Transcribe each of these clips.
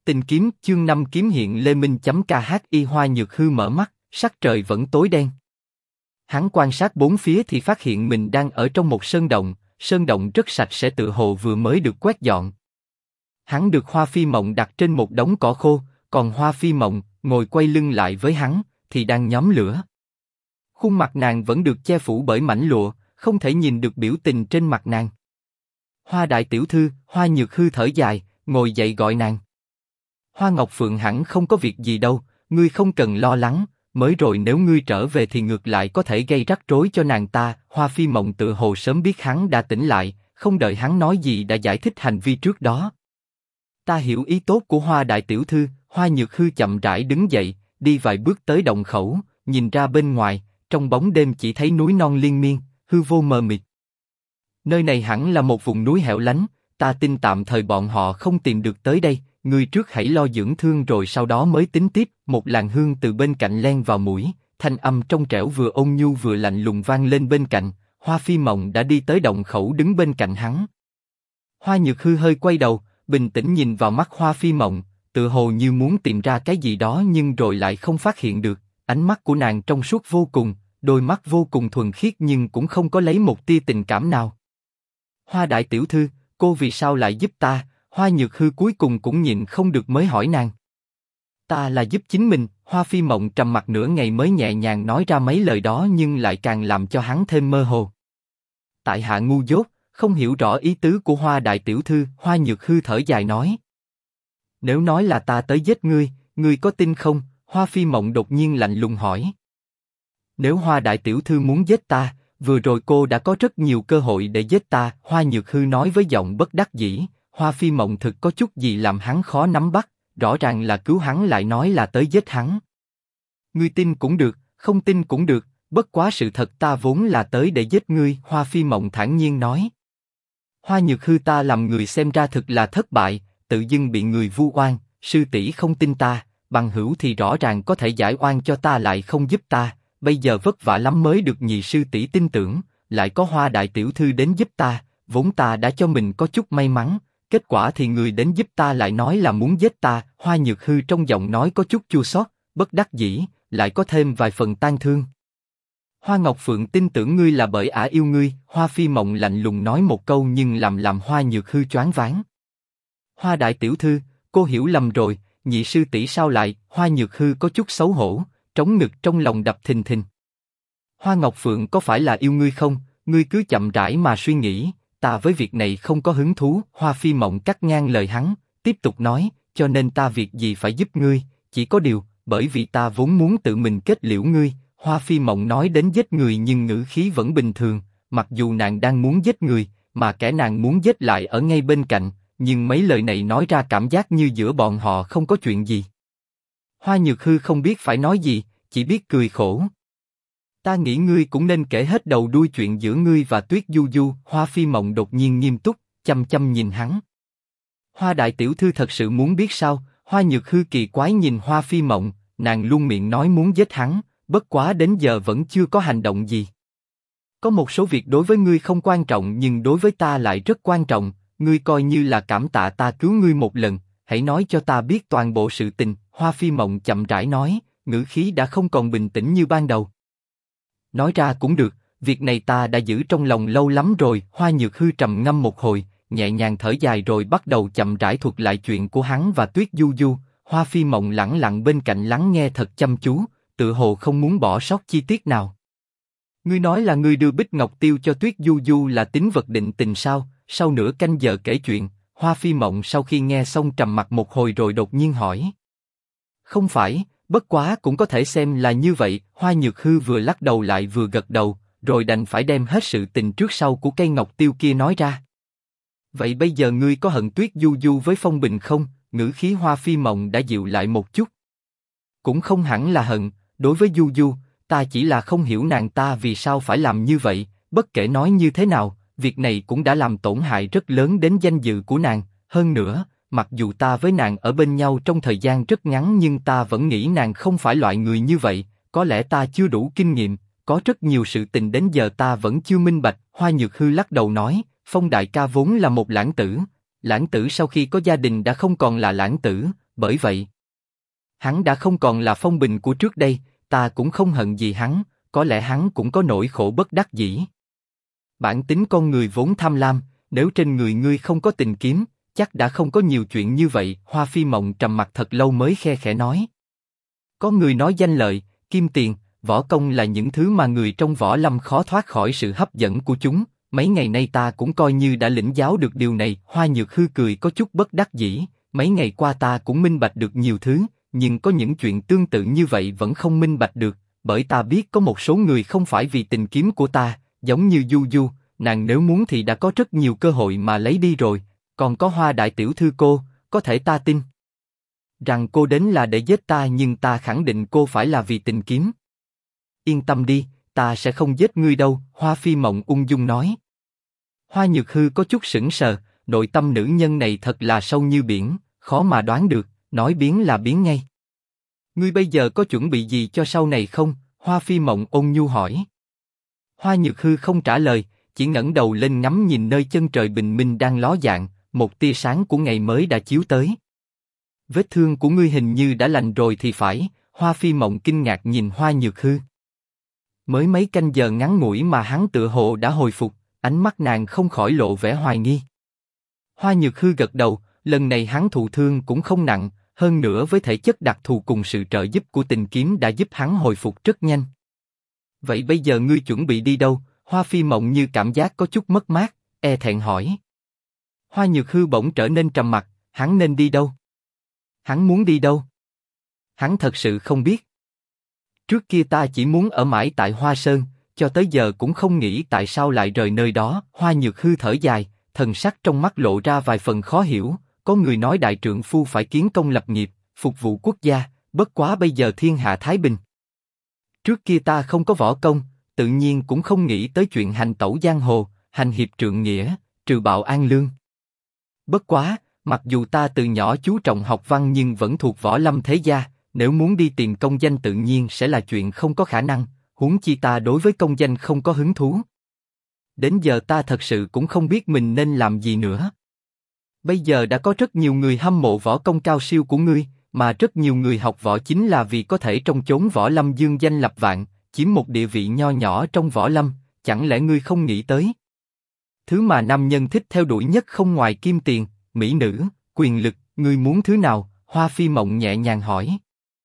Tình kiếm chương 5 kiếm hiện Lê Minh.khi Hoa Nhược Hư mở mắt, sắc trời vẫn tối đen. Hắn quan sát bốn phía thì phát hiện mình đang ở trong một sơn động rất sạch sẽ tựa hồ vừa mới được quét dọn. Hắn được Hoa Phi Mộng đặt trên một đống cỏ khô, còn Hoa Phi Mộng ngồi quay lưng lại với hắn thì đang nhóm lửa. Khuôn mặt nàng vẫn được che phủ bởi mảnh lụa, không thể nhìn được biểu tình trên mặt nàng. Hoa đại tiểu thư, Hoa Nhược Hư thở dài, ngồi dậy gọi nàng. Hoa Ngọc Phượng hẳn không có việc gì đâu, ngươi không cần lo lắng, mới rồi nếu ngươi trở về thì ngược lại có thể gây rắc rối cho nàng ta. Hoa Phi Mộng tự hồ sớm biết hắn đã tỉnh lại, không đợi hắn nói gì đã giải thích hành vi trước đó. Ta hiểu ý tốt của Hoa đại tiểu thư. Hoa Nhược Hư chậm rãi đứng dậy, đi vài bước tới động khẩu, nhìn ra bên ngoài, trong bóng đêm chỉ thấy núi non liên miên, hư vô mờ mịt. Nơi này hẳn là một vùng núi hẻo lánh, ta tin tạm thời bọn họ không tìm được tới đây. Ngươi trước hãy lo dưỡng thương rồi sau đó mới tính tiếp. Một làn hương từ bên cạnh len vào mũi, thanh âm trong trẻo vừa ôn nhu vừa lạnh lùng vang lên bên cạnh. Hoa Phi Mộng đã đi tới động khẩu đứng bên cạnh hắn. Hoa Nhược Hư hơi quay đầu, bình tĩnh nhìn vào mắt Hoa Phi Mộng, tựa hồ như muốn tìm ra cái gì đó nhưng rồi lại không phát hiện được. Ánh mắt của nàng trong suốt vô cùng, đôi mắt vô cùng thuần khiết nhưng cũng không có lấy một tia tình cảm nào. Hoa đại tiểu thư, cô vì sao lại giúp ta? Hoa Nhược Hư cuối cùng cũng nhịn không được mới hỏi nàng. Ta là giúp chính mình. Hoa Phi Mộng trầm mặc nửa ngày mới nhẹ nhàng nói ra mấy lời đó nhưng lại càng làm cho hắn thêm mơ hồ. Tại hạ ngu dốt, không hiểu rõ ý tứ của Hoa đại tiểu thư. Hoa Nhược Hư thở dài nói. Nếu nói là ta tới giết ngươi, ngươi có tin không? Hoa Phi Mộng đột nhiên lạnh lùng hỏi. Nếu Hoa đại tiểu thư muốn giết ta, vừa rồi cô đã có rất nhiều cơ hội để giết ta. Hoa Nhược Hư nói với giọng bất đắc dĩ. Hoa Phi Mộng thực có chút gì làm hắn khó nắm bắt, rõ ràng là cứu hắn lại nói là tới giết hắn. Ngươi tin cũng được, không tin cũng được, bất quá sự thật ta vốn là tới để giết ngươi. Hoa Phi Mộng thản nhiên nói. Hoa Nhược Hư, ta làm người xem ra thực là thất bại, tự dưng bị người vu oan. Sư tỷ không tin ta, bằng hữu thì rõ ràng có thể giải oan cho ta lại không giúp ta. Bây giờ vất vả lắm mới được nhị sư tỷ tin tưởng, lại có Hoa đại tiểu thư đến giúp ta, vốn ta đã cho mình có chút may mắn. Kết quả thì người đến giúp ta lại nói là muốn giết ta. Hoa Nhược Hư trong giọng nói có chút chua xót, bất đắc dĩ, lại có thêm vài phần tang thương. Hoa Ngọc Phượng tin tưởng ngươi là bởi ả yêu ngươi. Hoa Phi Mộng lạnh lùng nói một câu nhưng làm Hoa Nhược Hư choáng váng. Hoa đại tiểu thư, cô hiểu lầm rồi, nhị sư tỷ sao lại? Hoa Nhược Hư có chút xấu hổ, trống ngực trong lòng đập thình thình. Hoa Ngọc Phượng có phải là yêu ngươi không? Ngươi cứ chậm rãi mà suy nghĩ. Ta với việc này không có hứng thú. Hoa Phi Mộng cắt ngang lời hắn, tiếp tục nói, cho nên ta việc gì phải giúp ngươi, chỉ có điều, bởi vì ta vốn muốn tự mình kết liễu ngươi. Hoa Phi Mộng nói đến giết người nhưng ngữ khí vẫn bình thường, mặc dù nàng đang muốn giết người, mà kẻ nàng muốn giết lại ở ngay bên cạnh, nhưng mấy lời này nói ra cảm giác như giữa bọn họ không có chuyện gì. Hoa Nhược Hư không biết phải nói gì, chỉ biết cười khổ. Ta nghĩ ngươi cũng nên kể hết đầu đuôi chuyện giữa ngươi và Tuyết Du Du. Hoa Phi Mộng đột nhiên nghiêm túc, chăm chăm nhìn hắn. Hoa đại tiểu thư thật sự muốn biết sao? Hoa Nhược Hư kỳ quái nhìn Hoa Phi Mộng, nàng luôn miệng nói muốn giết hắn, bất quá đến giờ vẫn chưa có hành động gì. Có một số việc đối với ngươi không quan trọng nhưng đối với ta lại rất quan trọng, ngươi coi như là cảm tạ ta cứu ngươi một lần, hãy nói cho ta biết toàn bộ sự tình. Hoa Phi Mộng chậm rãi nói, ngữ khí đã không còn bình tĩnh như ban đầu. Nói ra cũng được, việc này ta đã giữ trong lòng lâu lắm rồi. Hoa Nhược Hư trầm ngâm một hồi, nhẹ nhàng thở dài rồi bắt đầu chậm rãi thuật lại chuyện của hắn và Tuyết Du Du. Hoa Phi Mộng lẳng lặng bên cạnh lắng nghe thật chăm chú, tựa hồ không muốn bỏ sót chi tiết nào. Ngươi nói là ngươi đưa Bích Ngọc Tiêu cho Tuyết Du Du là tính vật định tình sao? Sau nửa canh giờ kể chuyện, Hoa Phi Mộng sau khi nghe xong trầm mặc một hồi rồi đột nhiên hỏi. Không phải, bất quá cũng có thể xem là như vậy. Hoa Nhược Hư vừa lắc đầu lại vừa gật đầu, rồi đành phải đem hết sự tình trước sau của cây ngọc tiêu kia nói ra. Vậy bây giờ ngươi có hận Tuyết Du Du với Phong Bình không? Ngữ khí Hoa Phi Mộng đã dịu lại một chút. Cũng không hẳn là hận, đối với Du Du, ta chỉ là không hiểu nàng ta vì sao phải làm như vậy. Bất kể nói như thế nào, việc này cũng đã làm tổn hại rất lớn đến danh dự của nàng. Hơn nữa, mặc dù ta với nàng ở bên nhau trong thời gian rất ngắn nhưng ta vẫn nghĩ nàng không phải loại người như vậy. Có lẽ ta chưa đủ kinh nghiệm, có rất nhiều sự tình đến giờ ta vẫn chưa minh bạch. Hoa Nhược Hư lắc đầu nói, Phong đại ca vốn là một lãng tử. Lãng tử sau khi có gia đình đã không còn là lãng tử, bởi vậy, hắn đã không còn là Phong Bình của trước đây, ta cũng không hận gì hắn, có lẽ hắn cũng có nỗi khổ bất đắc dĩ. Bản tính con người vốn tham lam, nếu trên người ngươi không có tình kiếm, chắc đã không có nhiều chuyện như vậy. Hoa Phi Mộng trầm mặt thật lâu mới khe khẽ nói. Có người nói danh lợi, kim tiền, võ công là những thứ mà người trong võ lâm khó thoát khỏi sự hấp dẫn của chúng. Mấy ngày nay ta cũng coi như đã lĩnh giáo được điều này. Hoa Nhược Hư cười có chút bất đắc dĩ. Mấy ngày qua ta cũng minh bạch được nhiều thứ, nhưng có những chuyện tương tự như vậy vẫn không minh bạch được, bởi ta biết có một số người không phải vì tình kiếm của ta, giống như Du Du, nàng nếu muốn thì đã có rất nhiều cơ hội mà lấy đi rồi. Còn có Hoa đại tiểu thư cô, có thể ta tin rằng cô đến là để giết ta, nhưng ta khẳng định cô phải là vì tình kiếm. Yên tâm đi, ta sẽ không giết ngươi đâu. Hoa Phi Mộng ung dung nói. Hoa Nhược Hư có chút sững sờ, nội tâm nữ nhân này thật là sâu như biển, khó mà đoán được, nói biến là biến ngay. Ngươi bây giờ có chuẩn bị gì cho sau này không? Hoa Phi Mộng ôn nhu hỏi. Hoa Nhược Hư không trả lời, chỉ ngẩng đầu lên ngắm nhìn nơi chân trời bình minh đang ló dạng, một tia sáng của ngày mới đã chiếu tới. Vết thương của ngươi hình như đã lành rồi thì phải. Hoa Phi Mộng kinh ngạc nhìn Hoa Nhược Hư. Mới mấy canh giờ ngắn ngủi mà hắn tựa hồ đã hồi phục, ánh mắt nàng không khỏi lộ vẻ hoài nghi. Hoa Nhược Hư gật đầu, lần này hắn thụ thương cũng không nặng, hơn nữa với thể chất đặc thù cùng sự trợ giúp của tình kiếm đã giúp hắn hồi phục rất nhanh. Vậy bây giờ ngươi chuẩn bị đi đâu? Hoa Phi Mộng như cảm giác có chút mất mát, e thẹn hỏi. Hoa Nhược Hư bỗng trở nên trầm mặc, hắn nên đi đâu? Hắn muốn đi đâu? Hắn thật sự không biết. Trước kia ta chỉ muốn ở mãi tại Hoa Sơn, cho tới giờ cũng không nghĩ tại sao lại rời nơi đó. Hoa Nhược Hư thở dài, thần sắc trong mắt lộ ra vài phần khó hiểu. Có người nói đại trượng phu phải kiến công lập nghiệp, phục vụ quốc gia, bất quá bây giờ thiên hạ thái bình. Trước kia ta không có võ công, tự nhiên cũng không nghĩ tới chuyện hành tẩu giang hồ, hành hiệp trượng nghĩa, trừ bạo an lương. Bất quá, mặc dù ta từ nhỏ chú trọng học văn nhưng vẫn thuộc võ lâm thế gia, nếu muốn đi tìm công danh tự nhiên sẽ là chuyện không có khả năng, huống chi ta đối với công danh không có hứng thú. Đến giờ ta thật sự cũng không biết mình nên làm gì nữa. Bây giờ đã có rất nhiều người hâm mộ võ công cao siêu của ngươi, mà rất nhiều người học võ chính là vì có thể trong chốn võ lâm dương danh lập vạn, chiếm một địa vị nho nhỏ trong võ lâm, chẳng lẽ ngươi không nghĩ tới? Thứ mà nam nhân thích theo đuổi nhất không ngoài kim tiền, mỹ nữ, quyền lực, ngươi muốn thứ nào? Hoa Phi Mộng nhẹ nhàng hỏi.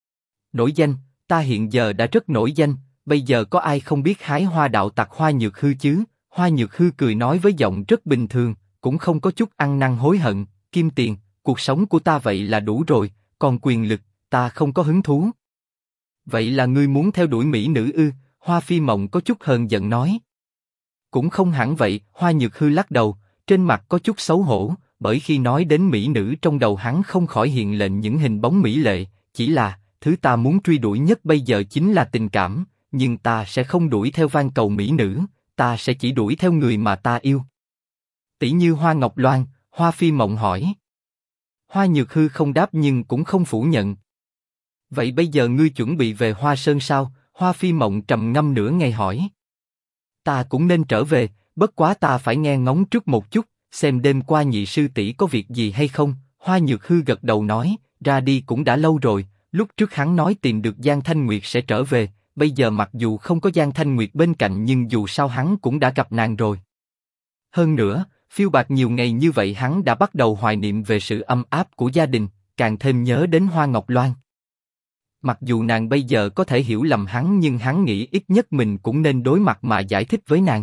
Nổi danh, ta hiện giờ đã rất nổi danh, bây giờ có ai không biết hái hoa đạo tặc Hoa Nhược Hư chứ? Hoa Nhược Hư cười nói với giọng rất bình thường, cũng không có chút ăn năn hối hận. Kim tiền, cuộc sống của ta vậy là đủ rồi, còn quyền lực, ta không có hứng thú. Vậy là ngươi muốn theo đuổi mỹ nữ ư? Hoa Phi Mộng có chút hờn giận nói. Cũng không hẳn vậy. Hoa Nhược Hư lắc đầu, trên mặt có chút xấu hổ, bởi khi nói đến mỹ nữ trong đầu hắn không khỏi hiện lên những hình bóng mỹ lệ. Chỉ là thứ ta muốn truy đuổi nhất bây giờ chính là tình cảm, nhưng ta sẽ không đuổi theo van cầu mỹ nữ, ta sẽ chỉ đuổi theo người mà ta yêu. Tỷ như Hoa Ngọc Loan. Hoa Phi Mộng hỏi. Hoa Nhược Hư không đáp nhưng cũng không phủ nhận. Vậy bây giờ ngươi chuẩn bị về Hoa Sơn sao? Hoa Phi Mộng trầm ngâm nửa ngày hỏi. Ta cũng nên trở về, bất quá ta phải nghe ngóng trước một chút, xem đêm qua nhị sư tỷ có việc gì hay không. Hoa Nhược Hư gật đầu nói, ra đi cũng đã lâu rồi, lúc trước hắn nói tìm được Giang Thanh Nguyệt sẽ trở về, bây giờ mặc dù không có Giang Thanh Nguyệt bên cạnh nhưng dù sao hắn cũng đã gặp nàng rồi. Hơn nữa, phiêu bạt nhiều ngày như vậy hắn đã bắt đầu hoài niệm về sự ấm áp của gia đình, càng thêm nhớ đến Hoa Ngọc Loan. Mặc dù nàng bây giờ có thể hiểu lầm hắn nhưng hắn nghĩ ít nhất mình cũng nên đối mặt mà giải thích với nàng.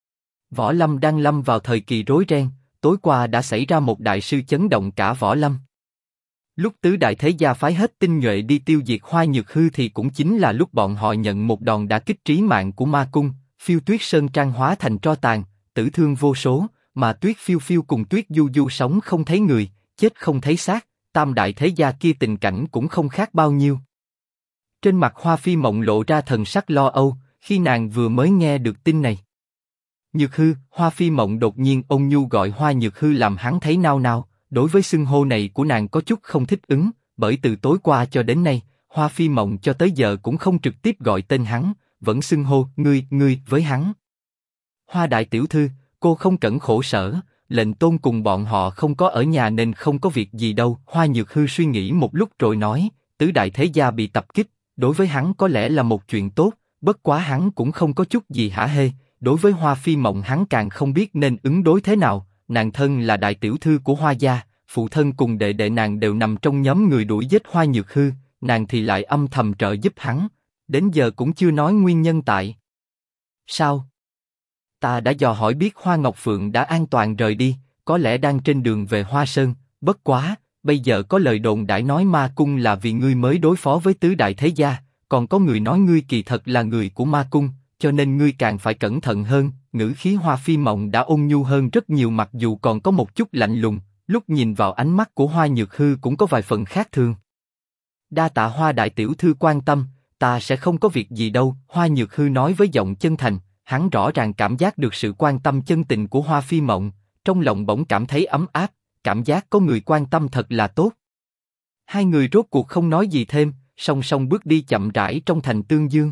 Võ lâm đang lâm vào thời kỳ rối ren, tối qua đã xảy ra một đại sự chấn động cả võ lâm. Lúc tứ đại thế gia phái hết tinh nhuệ đi tiêu diệt Hoa Nhược Hư thì cũng chính là lúc bọn họ nhận một đòn đả kích trí mạng của ma cung, Phiêu Tuyết Sơn Trang hóa thành tro tàn, tử thương vô số, mà Tuyết Phiêu Phiêu cùng Tuyết Du Du sống không thấy người, chết không thấy xác, tam đại thế gia kia tình cảnh cũng không khác bao nhiêu. Trên mặt Hoa Phi Mộng lộ ra thần sắc lo âu, khi nàng vừa mới nghe được tin này. Nhược Hư, Hoa Phi Mộng đột nhiên ôn nhu gọi Hoa Nhược Hư làm hắn thấy nao nao, đối với xưng hô này của nàng có chút không thích ứng, bởi từ tối qua cho đến nay, Hoa Phi Mộng cho tới giờ cũng không trực tiếp gọi tên hắn, vẫn xưng hô ngươi với hắn. Hoa đại tiểu thư, cô không cẩn khổ sở, lệnh tôn cùng bọn họ không có ở nhà nên không có việc gì đâu. Hoa Nhược Hư suy nghĩ một lúc rồi nói, tứ đại thế gia bị tập kích, đối với hắn có lẽ là một chuyện tốt, bất quá hắn cũng không có chút gì hả hê. Đối với Hoa Phi Mộng hắn càng không biết nên ứng đối thế nào, nàng thân là đại tiểu thư của Hoa gia, phụ thân cùng đệ đệ nàng đều nằm trong nhóm người đuổi giết Hoa Nhược Hư, nàng thì lại âm thầm trợ giúp hắn, đến giờ cũng chưa nói nguyên nhân tại sao. Ta đã dò hỏi biết Hoa Ngọc Phượng đã an toàn rời đi, có lẽ đang trên đường về Hoa Sơn, bất quá, bây giờ có lời đồn đãi nói Ma Cung là vì ngươi mới đối phó với tứ đại thế gia, còn có người nói ngươi kỳ thật là người của Ma Cung, cho nên ngươi càng phải cẩn thận hơn. Ngữ khí Hoa Phi Mộng đã ôn nhu hơn rất nhiều, mặc dù còn có một chút lạnh lùng, lúc nhìn vào ánh mắt của Hoa Nhược Hư cũng có vài phần khác thường. Đa tạ Hoa đại tiểu thư quan tâm, ta sẽ không có việc gì đâu. Hoa Nhược Hư nói với giọng chân thành, hắn rõ ràng cảm giác được sự quan tâm chân tình của Hoa Phi Mộng, trong lòng bỗng cảm thấy ấm áp, cảm giác có người quan tâm thật là tốt. Hai người rốt cuộc không nói gì thêm, song song bước đi chậm rãi trong thành Tương Dương.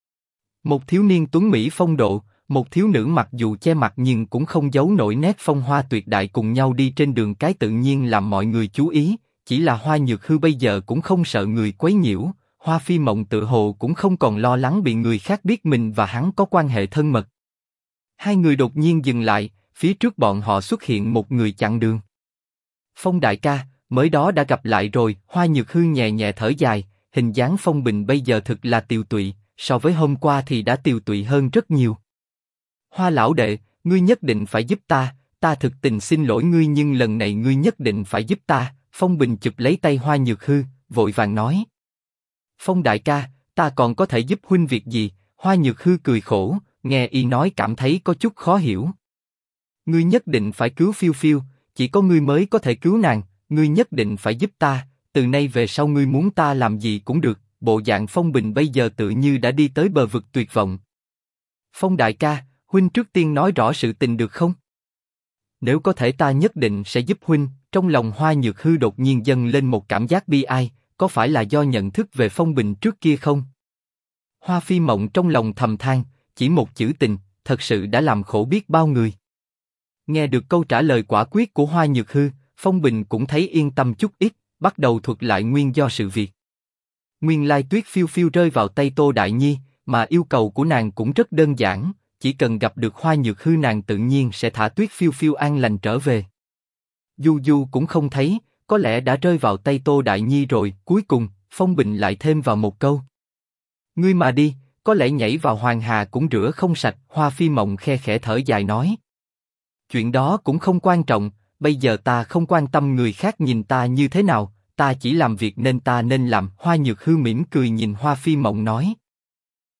Một thiếu niên tuấn mỹ phong độ, một thiếu nữ mặc dù che mặt nhưng cũng không giấu nổi nét phong hoa tuyệt đại cùng nhau đi trên đường cái tự nhiên làm mọi người chú ý. Chỉ là Hoa Nhược Hư bây giờ cũng không sợ người quấy nhiễu, Hoa Phi Mộng tự hồ cũng không còn lo lắng bị người khác biết mình và hắn có quan hệ thân mật. Hai người đột nhiên dừng lại, phía trước bọn họ xuất hiện một người chặn đường. Phong đại ca, mới đó đã gặp lại rồi. Hoa Nhược Hư nhẹ nhẹ thở dài, hình dáng Phong Bình bây giờ thực là tiều tụy, so với hôm qua thì đã tiều tụy hơn rất nhiều. Hoa lão đệ, ngươi nhất định phải giúp ta, ta thực tình xin lỗi ngươi nhưng lần này ngươi nhất định phải giúp ta. Phong Bình chụp lấy tay Hoa Nhược Hư, vội vàng nói. Phong đại ca, ta còn có thể giúp huynh việc gì? Hoa Nhược Hư cười khổ, nghe y nói cảm thấy có chút khó hiểu. Ngươi nhất định phải cứu Phiêu Phiêu, chỉ có ngươi mới có thể cứu nàng, ngươi nhất định phải giúp ta, từ nay về sau ngươi muốn ta làm gì cũng được. Bộ dạng Phong Bình bây giờ tự như đã đi tới bờ vực tuyệt vọng. Phong đại ca, huynh trước tiên nói rõ sự tình được không? Nếu có thể ta nhất định sẽ giúp huynh. Trong lòng Hoa Nhược Hư đột nhiên dâng lên một cảm giác bi ai, có phải là do nhận thức về Phong Bình trước kia không? Hoa Phi Mộng trong lòng thầm than, chỉ một chữ tình, thật sự đã làm khổ biết bao người. Nghe được câu trả lời quả quyết của Hoa Nhược Hư, Phong Bình cũng thấy yên tâm chút ít, bắt đầu thuật lại nguyên do sự việc. Nguyên lai Tuyết Phiêu Phiêu rơi vào tay Tô Đại Nhi, mà yêu cầu của nàng cũng rất đơn giản, chỉ cần gặp được Hoa Nhược Hư nàng tự nhiên sẽ thả Tuyết Phiêu Phiêu an lành trở về. Du Du cũng không thấy, có lẽ đã rơi vào tay Tô Đại Nhi rồi. Cuối cùng, Phong Bình lại thêm vào một câu. Ngươi mà đi, có lẽ nhảy vào Hoàng Hà cũng rửa không sạch. Hoa Phi Mộng khe khẽ thở dài nói. Chuyện đó cũng không quan trọng, bây giờ ta không quan tâm người khác nhìn ta như thế nào, ta chỉ làm việc nên ta nên làm. Hoa Nhược Hư mỉm cười nhìn Hoa Phi Mộng nói.